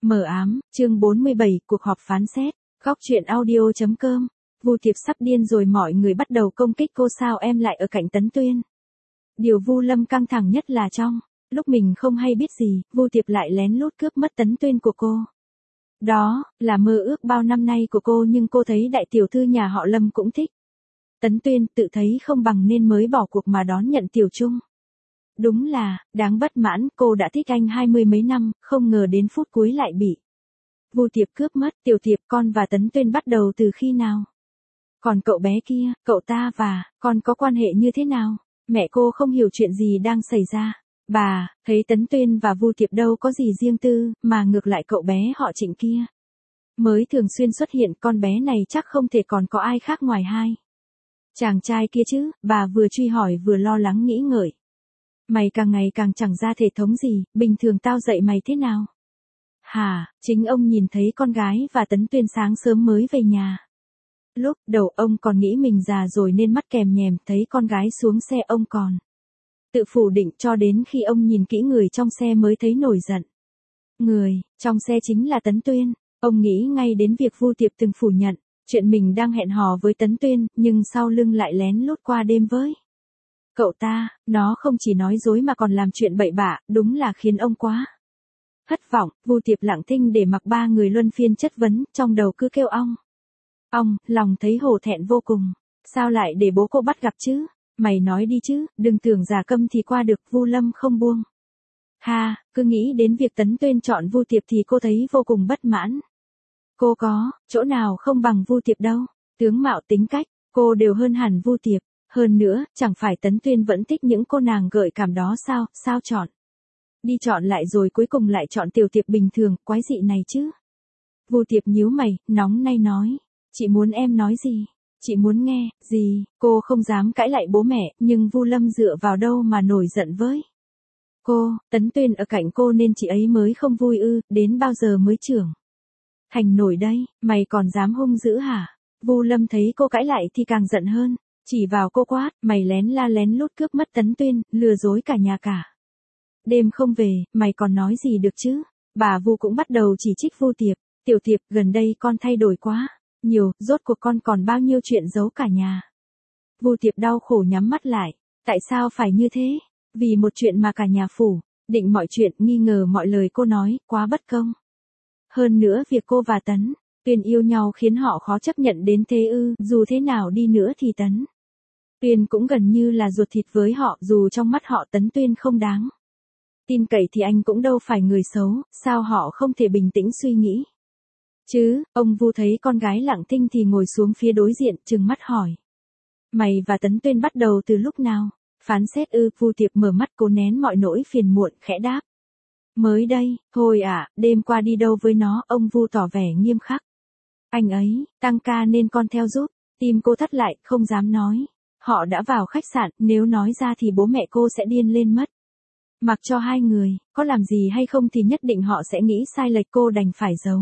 Mờ ám, chương 47, cuộc họp phán xét. Góc truyện audio.com. Vu Tiệp sắp điên rồi, mọi người bắt đầu công kích cô, sao em lại ở cạnh Tấn Tuyên. Điều Vu Lâm căng thẳng nhất là trong lúc mình không hay biết gì, Vu Tiệp lại lén lút cướp mất Tấn Tuyên của cô. Đó là mơ ước bao năm nay của cô, nhưng cô thấy đại tiểu thư nhà họ Lâm cũng thích Tấn Tuyên, tự thấy không bằng nên mới bỏ cuộc mà đón nhận Tiểu Trung. Đúng là đáng bất mãn, cô đã thích anh 20 mấy năm, không ngờ đến phút cuối lại bị Vu Tiệp cướp mất. Tiểu Tiệp, con và Tấn Tuyên bắt đầu từ khi nào? Còn cậu bé kia, cậu ta và con có quan hệ như thế nào? Mẹ cô không hiểu chuyện gì đang xảy ra. Bà thấy Tấn Tuyên và Vu Tiệp đâu có gì riêng tư, mà ngược lại cậu bé họ Trịnh kia mới thường xuyên xuất hiện, con bé này chắc không thể còn có ai khác ngoài hai chàng trai kia chứ. Bà vừa truy hỏi vừa lo lắng nghĩ ngợi. Mày càng ngày càng chẳng ra thể thống gì, bình thường tao dạy mày thế nào? Hả? Chính ông nhìn thấy con gái và Tấn Tuyên sáng sớm mới về nhà. Lúc đầu ông còn nghĩ mình già rồi nên mắt kèm nhèm, thấy con gái xuống xe ông còn tự phủ định, cho đến khi ông nhìn kỹ người trong xe mới thấy nổi giận. Người trong xe chính là Tấn Tuyên. Ông nghĩ ngay đến việc Vu Tiệp từng phủ nhận chuyện mình đang hẹn hò với Tấn Tuyên, nhưng sau lưng lại lén lút qua đêm với cậu ta. Nó không chỉ nói dối mà còn làm chuyện bậy bạ, đúng là khiến ông quá thất vọng. Vu Tiệp lặng thinh để mặc ba người luân phiên chất vấn, trong đầu cứ kêu ong ong, lòng thấy hổ thẹn vô cùng. Sao lại để bố cô bắt gặp chứ? Mày nói đi chứ, đừng tưởng giả câm thì qua được. Vu Lâm không buông ha, cứ nghĩ đến việc Tấn Tuyên chọn Vu Tiệp thì cô thấy vô cùng bất mãn. Cô có chỗ nào không bằng Vu Tiệp đâu. Tướng mạo tính cách, cô đều hơn hẳn Vu Tiệp. Hơn nữa, chẳng phải Tấn Tuyên vẫn thích những cô nàng gợi cảm đó sao? Sao chọn đi chọn lại rồi cuối cùng lại chọn Tiểu Tiệp bình thường, quái dị này chứ. Vu Tiệp nhíu mày, nóng nay nói. Chị muốn em nói gì? Chị muốn nghe gì? Cô không dám cãi lại bố mẹ, nhưng Vu Lâm dựa vào đâu mà nổi giận với cô? Tấn Tuyên ở cạnh cô nên chị ấy mới không vui ư? Đến bao giờ mới trưởng thành nổi đây? Mày còn dám hung dữ hả? Vu Lâm thấy cô cãi lại thì càng giận hơn, chỉ vào cô quát, mày lén la lén lút cướp mất Tấn Tuyên, lừa dối cả nhà cả đêm không về, mày còn nói gì được chứ? Bà Vu cũng bắt đầu chỉ trích Vu Tiệp. Tiểu Tiệp, gần đây con thay đổi quá nhiều, rốt cuộc con còn bao nhiêu chuyện giấu cả nhà. Vu Tiệp đau khổ nhắm mắt lại. Tại sao phải như thế? Vì một chuyện mà cả nhà phủ định mọi chuyện, nghi ngờ mọi lời cô nói, quá bất công. Hơn nữa việc cô và Tấn Tuyên yêu nhau khiến họ khó chấp nhận đến thế ư? Dù thế nào đi nữa thì Tấn Tuyên cũng gần như là ruột thịt với họ, dù trong mắt họ Tấn Tuyên không đáng tin cậy thì anh cũng đâu phải người xấu, sao họ không thể bình tĩnh suy nghĩ chứ? Ông Vu thấy con gái lặng thinh thì ngồi xuống phía đối diện, trừng mắt hỏi. Mày và Tấn Tuyên bắt đầu từ lúc nào? Phán xét ư? Vu Tiệp mở mắt, cố nén mọi nỗi phiền muộn, khẽ đáp. Mới đây, thôi à, đêm qua đi đâu với nó? Ông Vu tỏ vẻ nghiêm khắc. Anh ấy tăng ca nên con theo giúp. Tim cô thắt lại, không dám nói. Họ đã vào khách sạn, nếu nói ra thì bố mẹ cô sẽ điên lên mất. Mặc cho hai người có làm gì hay không thì nhất định họ sẽ nghĩ sai lệch, cô đành phải giấu.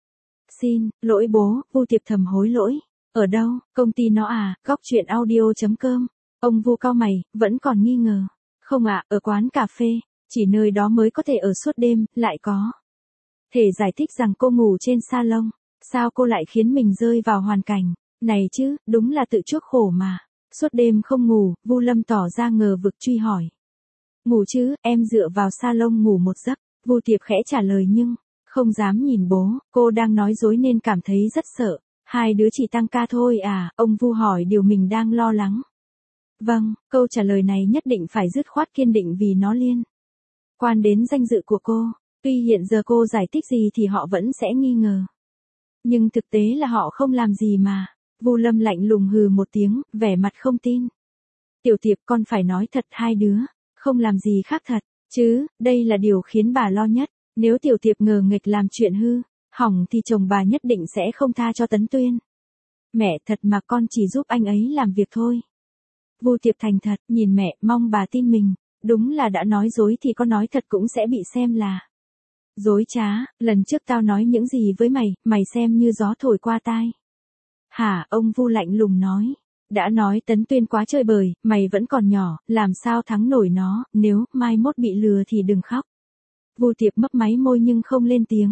Xin lỗi bố. Vu Tiệp thầm hối lỗi. Ở đâu? Công ty nó à? Góc truyện audio.com. Ông Vu cau mày, vẫn còn nghi ngờ. Không ạ, ở quán cà phê, chỉ nơi đó mới có thể ở suốt đêm, lại có thể giải thích rằng cô ngủ trên salon. Sao cô lại khiến mình rơi vào hoàn cảnh này chứ? Đúng là tự chuốc khổ mà. Suốt đêm không ngủ. Vu Lâm tỏ ra ngờ vực truy hỏi. Ngủ chứ, em dựa vào salon ngủ một giấc. Vu Tiệp khẽ trả lời nhưng không dám nhìn bố. Cô đang nói dối nên cảm thấy rất sợ. Hai đứa chỉ tăng ca thôi à? Ông Vu hỏi điều mình đang lo lắng. Vâng, câu trả lời này nhất định phải dứt khoát kiên định vì nó liên quan đến danh dự của cô. Tuy hiện giờ cô giải thích gì thì họ vẫn sẽ nghi ngờ. Nhưng thực tế là họ không làm gì mà. Vu Lâm lạnh lùng hừ một tiếng, vẻ mặt không tin. Tiểu Tiệp, con phải nói thật, hai đứa không làm gì khác thật chứ? Đây là điều khiến bà lo nhất. Nếu Tiểu Tiệp ngờ nghịch làm chuyện hư hỏng thì chồng bà nhất định sẽ không tha cho Tấn Tuyên. Mẹ, thật mà, con chỉ giúp anh ấy làm việc thôi. Vu Tiệp thành thật nhìn mẹ, mong bà tin mình. Đúng là đã nói dối thì con nói thật cũng sẽ bị xem là dối trá. Lần trước tao nói những gì với mày, mày xem như gió thổi qua tai hả? Ông Vu lạnh lùng nói. Đã nói Tấn Tuyên quá chơi bời, mày vẫn còn nhỏ, làm sao thắng nổi nó? Nếu mai mốt bị lừa thì đừng khóc. Vu Tiệp mấp máy môi nhưng không lên tiếng.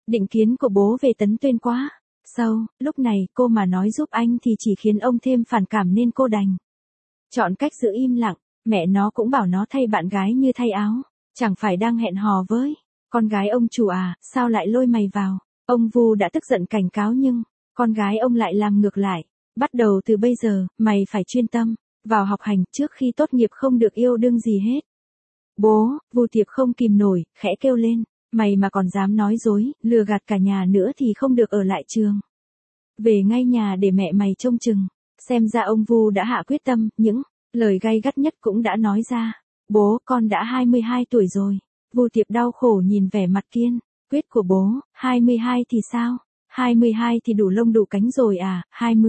Định kiến của bố về Tấn Tuyên quá sâu, lúc này cô mà nói giúp anh thì chỉ khiến ông thêm phản cảm nên cô đành chọn cách giữ im lặng. Mẹ nó cũng bảo nó thay bạn gái như thay áo, chẳng phải đang hẹn hò với con gái ông chủ à, sao lại lôi mày vào. Ông Vu đã tức giận cảnh cáo nhưng con gái ông lại làm ngược lại. Bắt đầu từ bây giờ, mày phải chuyên tâm vào học hành, trước khi tốt nghiệp không được yêu đương gì hết. Bố, Vu Tiệp không kìm nổi, khẽ kêu lên, mày mà còn dám nói dối, lừa gạt cả nhà nữa thì không được ở lại trường. Về ngay nhà để mẹ mày trông chừng. Xem ra ông Vu đã hạ quyết tâm, những lời gay gắt nhất cũng đã nói ra. Bố, con đã 22 tuổi rồi. Vu Tiệp đau khổ nhìn vẻ mặt kiên quyết của bố. 22 thì sao? 22 thì đủ lông đủ cánh rồi à?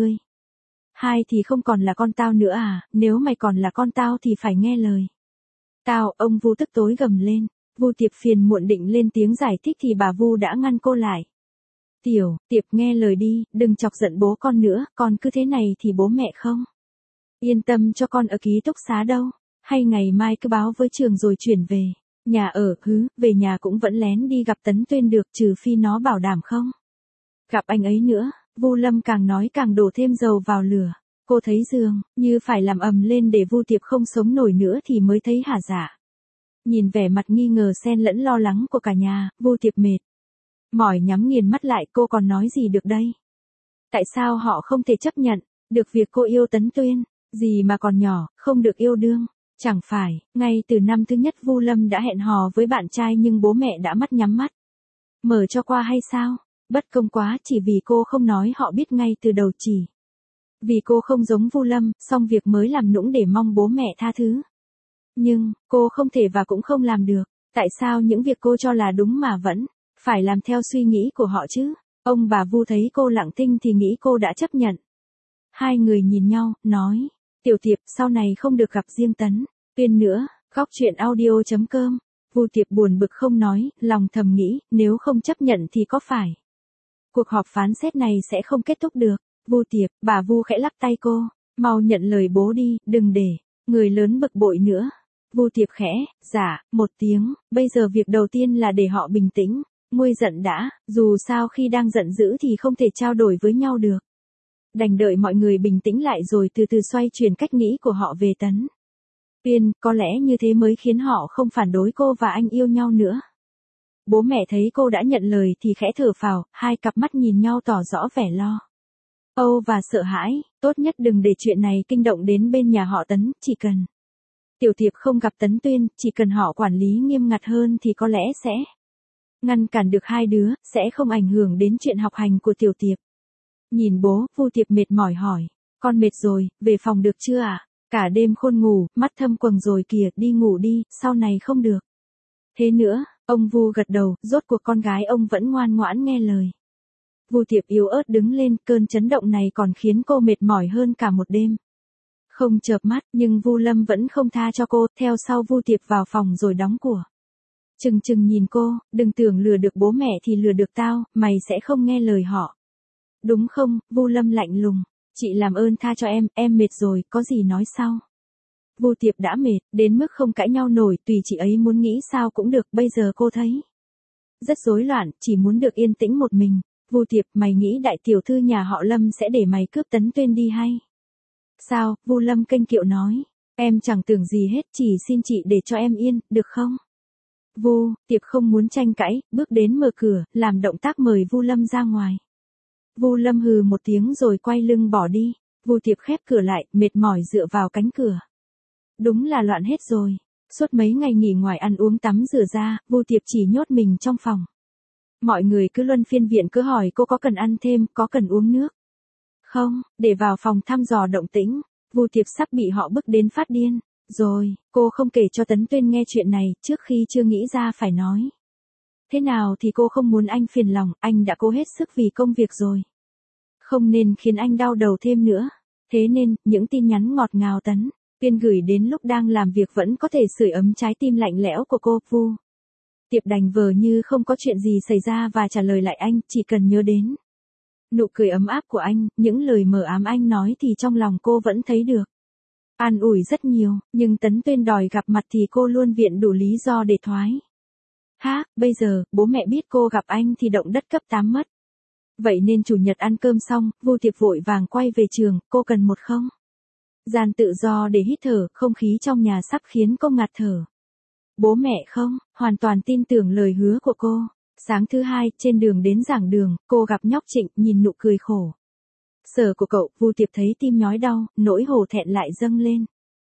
22 thì không còn là con tao nữa à? Nếu mày còn là con tao thì phải nghe lời tao. Ông Vu tức tối gầm lên. Vu Tiệp phiền muộn định lên tiếng giải thích thì bà Vu đã ngăn cô lại. Tiểu Tiệp, nghe lời đi, đừng chọc giận bố con nữa, con cứ thế này thì bố mẹ không yên tâm cho con ở ký túc xá đâu. Hay ngày mai cứ báo với trường rồi chuyển về nhà ở. Về nhà cũng vẫn lén đi gặp Tấn Tuyên được, trừ phi nó bảo đảm không gặp anh ấy nữa. Vu Lâm càng nói càng đổ thêm dầu vào lửa. Cô thấy dường như phải làm ầm lên để Vu Tiệp không sống nổi nữa thì mới thấy hả dạ. Nhìn vẻ mặt nghi ngờ xen lẫn lo lắng của cả nhà, Vu Tiệp mệt mỏi nhắm nghiền mắt lại. Cô còn nói gì được đây? Tại sao họ không thể chấp nhận được việc cô yêu Tấn Tuyên? Gì mà còn nhỏ, không được yêu đương. Chẳng phải, ngay từ năm thứ nhất Vu Lâm đã hẹn hò với bạn trai nhưng bố mẹ đã mắt nhắm mắt mở cho qua hay sao? Bất công quá, chỉ vì cô không nói họ biết ngay từ đầu, chỉ vì cô không giống Vu Lâm, xong việc mới làm nũng để mong bố mẹ tha thứ. Nhưng, cô không thể và cũng không làm được. Tại sao những việc cô cho là đúng mà vẫn phải làm theo suy nghĩ của họ chứ? Ông bà Vu thấy cô lặng thinh thì nghĩ cô đã chấp nhận. Hai người nhìn nhau, nói, Tiểu Tiệp, sau này không được gặp riêng Tấn Tuyên nữa. Góc truyện audio.com. Vu Tiệp buồn bực không nói, lòng thầm nghĩ, nếu không chấp nhận thì có phải cuộc họp phán xét này sẽ không kết thúc được. Vu Tiệp, bà Vu khẽ lắc tay cô, mau nhận lời bố đi, đừng để người lớn bực bội nữa. Vu Tiệp khẽ dạ một tiếng. Bây giờ việc đầu tiên là để họ bình tĩnh, nguôi giận đã. Dù sao khi đang giận dữ thì không thể trao đổi với nhau được. Đành đợi mọi người bình tĩnh lại rồi từ từ xoay chuyển cách nghĩ của họ về Tấn Tuyên. Có lẽ như thế mới khiến họ không phản đối cô và anh yêu nhau nữa. Bố mẹ thấy cô đã nhận lời thì khẽ thở phào, hai cặp mắt nhìn nhau tỏ rõ vẻ lo âu và sợ hãi. Tốt nhất đừng để chuyện này kinh động đến bên nhà họ Tấn. Chỉ cần Tiểu Tiệp không gặp Tấn Tuyên, chỉ cần họ quản lý nghiêm ngặt hơn thì có lẽ sẽ ngăn cản được hai đứa, sẽ không ảnh hưởng đến chuyện học hành của Tiểu Tiệp. Nhìn bố, Vu Tiệp mệt mỏi hỏi, con mệt rồi, về phòng được chưa ạ? Cả đêm khôn ngủ, mắt thâm quầng rồi kìa, đi ngủ đi, sau này không được thế nữa. Ông Vu gật đầu, rốt cuộc con gái ông vẫn ngoan ngoãn nghe lời. Vu Tiệp yếu ớt đứng lên, cơn chấn động này còn khiến cô mệt mỏi hơn cả một đêm không chợp mắt, nhưng Vu Lâm vẫn không tha cho cô. Theo sau Vu Tiệp vào phòng rồi đóng cửa. Chừng chừng nhìn cô, đừng tưởng lừa được bố mẹ thì lừa được tao, mày sẽ không nghe lời họ đúng không? Vu Lâm lạnh lùng, chị làm ơn tha cho em mệt rồi, có gì nói sau. Vu Tiệp đã mệt đến mức không cãi nhau nổi, tùy chị ấy muốn nghĩ sao cũng được. Bây giờ cô thấy rất rối loạn, chỉ muốn được yên tĩnh một mình. Vu Tiệp, mày nghĩ đại tiểu thư nhà họ Lâm sẽ để mày cướp Tấn Tuyên đi hay sao? Vu Lâm kênh kiệu nói, em chẳng tưởng gì hết, chỉ xin chị để cho em yên, được không? Vu Tiệp không muốn tranh cãi, bước đến mở cửa, làm động tác mời Vu Lâm ra ngoài. Vu Lâm hừ một tiếng rồi quay lưng bỏ đi. Vu Tiệp khép cửa lại, mệt mỏi dựa vào cánh cửa. Đúng là loạn hết rồi. Suốt mấy ngày nghỉ ngoài ăn uống tắm rửa ra, Vu Tiệp chỉ nhốt mình trong phòng. Mọi người cứ luân phiên viện cứ hỏi cô có cần ăn thêm, có cần uống nước không, để vào phòng thăm dò động tĩnh. Vu Tiệp sắp bị họ bức đến phát điên rồi. Cô không kể cho Tấn Tuyên nghe chuyện này, trước khi chưa nghĩ ra phải nói thế nào thì cô không muốn anh phiền lòng. Anh đã cố hết sức vì công việc rồi, không nên khiến anh đau đầu thêm nữa. Thế nên, những tin nhắn ngọt ngào Tấn Tuyên gửi đến lúc đang làm việc vẫn có thể sưởi ấm trái tim lạnh lẽo của cô. Vu Tiệp đành vờ như không có chuyện gì xảy ra và trả lời lại anh, chỉ cần nhớ đến nụ cười ấm áp của anh, những lời mờ ám anh nói thì trong lòng cô vẫn thấy được an ủi rất nhiều. Nhưng Tấn Tuyên đòi gặp mặt thì cô luôn viện đủ lý do để thoái Ha, bây giờ, bố mẹ biết cô gặp anh thì động đất cấp 8 mất. Vậy nên chủ nhật ăn cơm xong, Vu Tiệp vội vàng quay về trường, cô cần một không? Gian tự do để hít thở, không khí trong nhà sắp khiến cô ngạt thở. Bố mẹ không, hoàn toàn tin tưởng lời hứa của cô. Sáng thứ hai, trên đường đến giảng đường, cô gặp nhóc Trịnh, nhìn nụ cười khổ sở của cậu, Vu Tiệp thấy tim nhói đau, nỗi hổ thẹn lại dâng lên.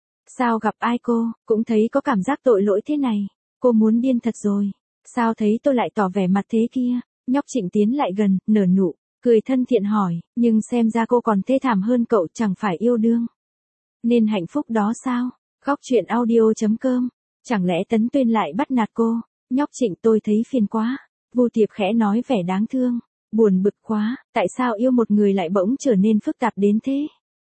Sao gặp ai cô, cũng thấy có cảm giác tội lỗi thế này. Cô muốn điên thật rồi. Sao thấy tôi lại tỏ vẻ mặt thế kia? Nhóc Trịnh tiến lại gần, nở nụ cười thân thiện hỏi, nhưng xem ra cô còn thê thảm hơn cậu, chẳng phải yêu đương nên hạnh phúc đó sao? Góc truyện audio.com. Chẳng lẽ Tấn Tuyên lại bắt nạt cô? Nhóc Trịnh, tôi thấy phiền quá. Vu Tiệp khẽ nói vẻ đáng thương. Buồn bực quá, tại sao yêu một người lại bỗng trở nên phức tạp đến thế?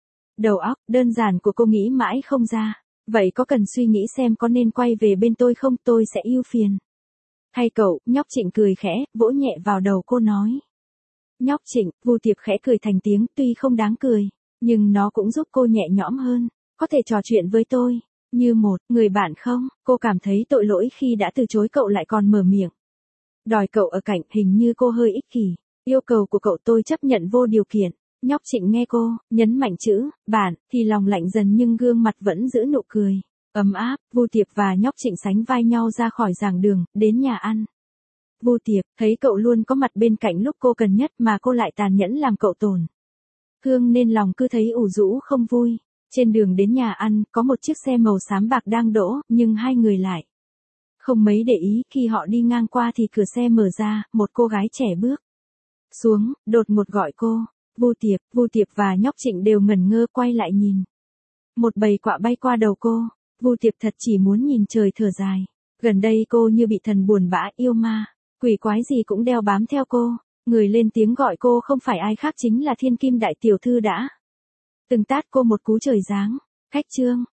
Đầu óc đơn giản của cô nghĩ mãi không ra. Vậy có cần suy nghĩ xem có nên quay về bên tôi không, tôi sẽ ưu phiền. Hay cậu, nhóc Trịnh cười khẽ, vỗ nhẹ vào đầu cô nói. Nhóc Trịnh, Vu Tiệp khẽ cười thành tiếng, tuy không đáng cười, nhưng nó cũng giúp cô nhẹ nhõm hơn. Có thể trò chuyện với tôi, như một người bạn không? Cô cảm thấy tội lỗi khi đã từ chối cậu lại còn mở miệng đòi cậu ở cạnh, hình như cô hơi ích kỷ. Yêu cầu của cậu tôi chấp nhận vô điều kiện. Nhóc Trịnh nghe cô nhấn mạnh chữ bạn thì lòng lạnh dần, nhưng gương mặt vẫn giữ nụ cười ấm áp. Vu Tiệp và nhóc Trịnh sánh vai nhau ra khỏi giảng đường, đến nhà ăn. Vu Tiệp thấy cậu luôn có mặt bên cạnh lúc cô cần nhất mà cô lại tàn nhẫn làm cậu tổn thương nên lòng cứ thấy ủ rũ không vui. Trên đường đến nhà ăn, có một chiếc xe màu xám bạc đang đỗ, nhưng hai người lại không mấy để ý. Khi họ đi ngang qua thì cửa xe mở ra, một cô gái trẻ bước xuống, đột ngột gọi cô. Vu Tiệp và nhóc Trịnh đều ngẩn ngơ quay lại nhìn. Một bầy quạ bay qua đầu cô. Vu Tiệp thật chỉ muốn nhìn trời thở dài. Gần đây cô như bị thần buồn bã, yêu ma, quỷ quái gì cũng đeo bám theo cô. Người lên tiếng gọi cô không phải ai khác chính là Thiên Kim đại tiểu thư đã từng tát cô một cú trời giáng. Khách Trương,